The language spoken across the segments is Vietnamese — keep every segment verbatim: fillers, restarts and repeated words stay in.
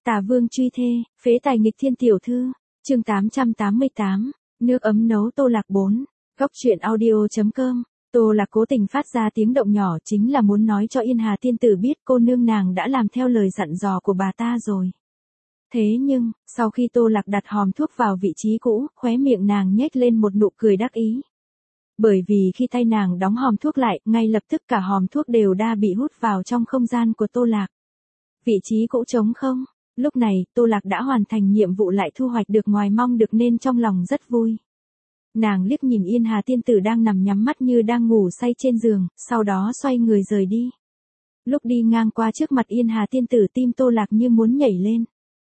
Tà Vương truy thê, phế tài nghịch thiên tiểu thư, chương tám trăm tám mươi tám, nước ấm nấu Tô Lạc bốn, góc truyện audio.com. Tô Lạc cố tình phát ra tiếng động nhỏ chính là muốn nói cho Yên Hà tiên tử biết cô nương nàng đã làm theo lời dặn dò của bà ta rồi. Thế nhưng, sau khi Tô Lạc đặt hòm thuốc vào vị trí cũ, khóe miệng nàng nhếch lên một nụ cười đắc ý. Bởi vì khi tay nàng đóng hòm thuốc lại, ngay lập tức cả hòm thuốc đều đã bị hút vào trong không gian của Tô Lạc. Vị trí cũ trống không, lúc này Tô Lạc đã hoàn thành nhiệm vụ lại thu hoạch được ngoài mong được nên trong lòng rất vui. Nàng liếc nhìn Yên Hà tiên tử đang nằm nhắm mắt như đang ngủ say trên giường, sau đó xoay người rời đi. Lúc đi ngang qua trước mặt Yên Hà tiên tử tim Tô Lạc như muốn nhảy lên.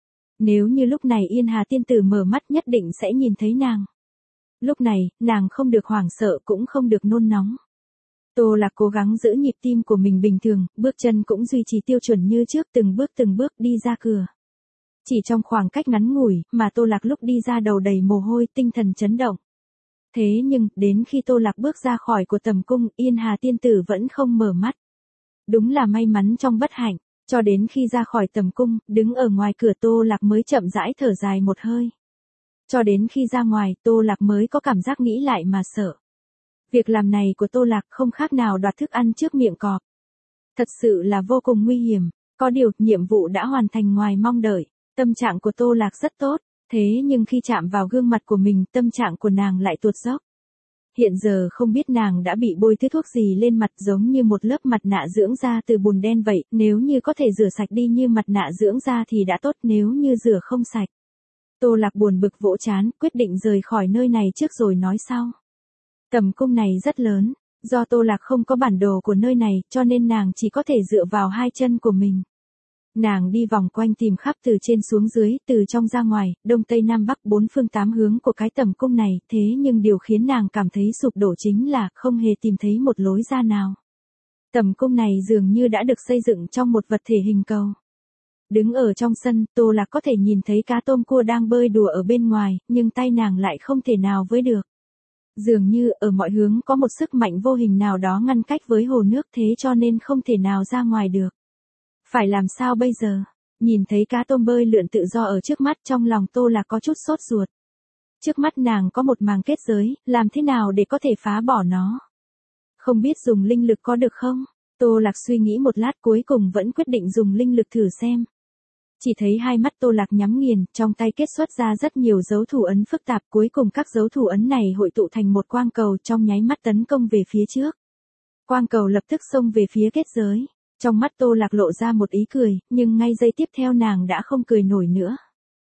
Nếu như lúc này Yên Hà tiên tử mở mắt nhất định sẽ nhìn thấy nàng. Lúc này, nàng không được hoảng sợ cũng không được nôn nóng. Tô Lạc cố gắng giữ nhịp tim của mình bình thường, bước chân cũng duy trì tiêu chuẩn như trước, từng bước từng bước đi ra cửa. Chỉ trong khoảng cách ngắn ngủi, mà Tô Lạc lúc đi ra đầu đầy mồ hôi, tinh thần chấn động. Thế nhưng, đến khi Tô Lạc bước ra khỏi của tầm cung, Yên Hà tiên tử vẫn không mở mắt. Đúng là may mắn trong bất hạnh, cho đến khi ra khỏi tầm cung, đứng ở ngoài cửa Tô Lạc mới chậm rãi thở dài một hơi. Cho đến khi ra ngoài, Tô Lạc mới có cảm giác nghĩ lại mà sợ. Việc làm này của Tô Lạc không khác nào đoạt thức ăn trước miệng cọp. Thật sự là vô cùng nguy hiểm, có điều, nhiệm vụ đã hoàn thành ngoài mong đợi, tâm trạng của Tô Lạc rất tốt, thế nhưng khi chạm vào gương mặt của mình, tâm trạng của nàng lại tuột dốc. Hiện giờ không biết nàng đã bị bôi thứ thuốc gì lên mặt giống như một lớp mặt nạ dưỡng da từ bùn đen vậy, nếu như có thể rửa sạch đi như mặt nạ dưỡng da thì đã tốt, nếu như rửa không sạch. Tô Lạc buồn bực vỗ trán, quyết định rời khỏi nơi này trước rồi nói sau. Tầm cung này rất lớn, do Tô Lạc không có bản đồ của nơi này, cho nên nàng chỉ có thể dựa vào hai chân của mình. Nàng đi vòng quanh tìm khắp từ trên xuống dưới, từ trong ra ngoài, đông tây nam bắc bốn phương tám hướng của cái tầm cung này, thế nhưng điều khiến nàng cảm thấy sụp đổ chính là không hề tìm thấy một lối ra nào. Tầm cung này dường như đã được xây dựng trong một vật thể hình cầu. Đứng ở trong sân, Tô Lạc có thể nhìn thấy cá tôm cua đang bơi đùa ở bên ngoài, nhưng tay nàng lại không thể nào với được. Dường như ở mọi hướng có một sức mạnh vô hình nào đó ngăn cách với hồ nước, thế cho nên không thể nào ra ngoài được. Phải làm sao bây giờ? Nhìn thấy cá tôm bơi lượn tự do ở trước mắt, trong lòng Tô Lạc có chút sốt ruột. Trước mắt nàng có một màng kết giới, làm thế nào để có thể phá bỏ nó? Không biết dùng linh lực có được không? Tô Lạc suy nghĩ một lát cuối cùng vẫn quyết định dùng linh lực thử xem. Chỉ thấy hai mắt Tô Lạc nhắm nghiền, trong tay kết xuất ra rất nhiều dấu thủ ấn phức tạp, cuối cùng các dấu thủ ấn này hội tụ thành một quang cầu trong nháy mắt tấn công về phía trước. Quang cầu lập tức xông về phía kết giới. Trong mắt Tô Lạc lộ ra một ý cười, nhưng ngay giây tiếp theo nàng đã không cười nổi nữa.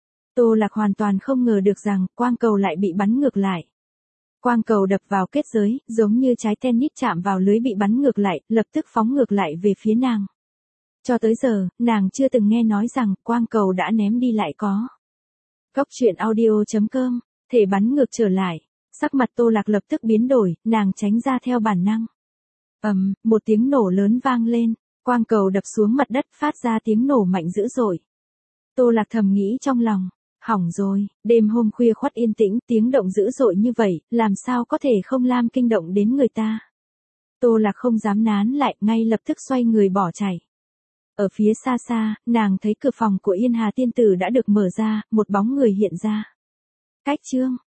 Tô Lạc hoàn toàn không ngờ được rằng, quang cầu lại bị bắn ngược lại. Quang cầu đập vào kết giới, giống như trái tennis chạm vào lưới bị bắn ngược lại, lập tức phóng ngược lại về phía nàng. Cho tới giờ, nàng chưa từng nghe nói rằng, quang cầu đã ném đi lại có. Góc truyện audio.com, thể bắn ngược trở lại. Sắc mặt Tô Lạc lập tức biến đổi, nàng tránh ra theo bản năng. Ầm, um, một tiếng nổ lớn vang lên, quang cầu đập xuống mặt đất phát ra tiếng nổ mạnh dữ dội. Tô Lạc thầm nghĩ trong lòng, hỏng rồi, đêm hôm khuya khoắt yên tĩnh, tiếng động dữ dội như vậy, làm sao có thể không làm kinh động đến người ta. Tô Lạc không dám nán lại, ngay lập tức xoay người bỏ chạy. Ở phía xa xa, nàng thấy cửa phòng của Yên Hà tiên tử đã được mở ra, một bóng người hiện ra. Cách chương,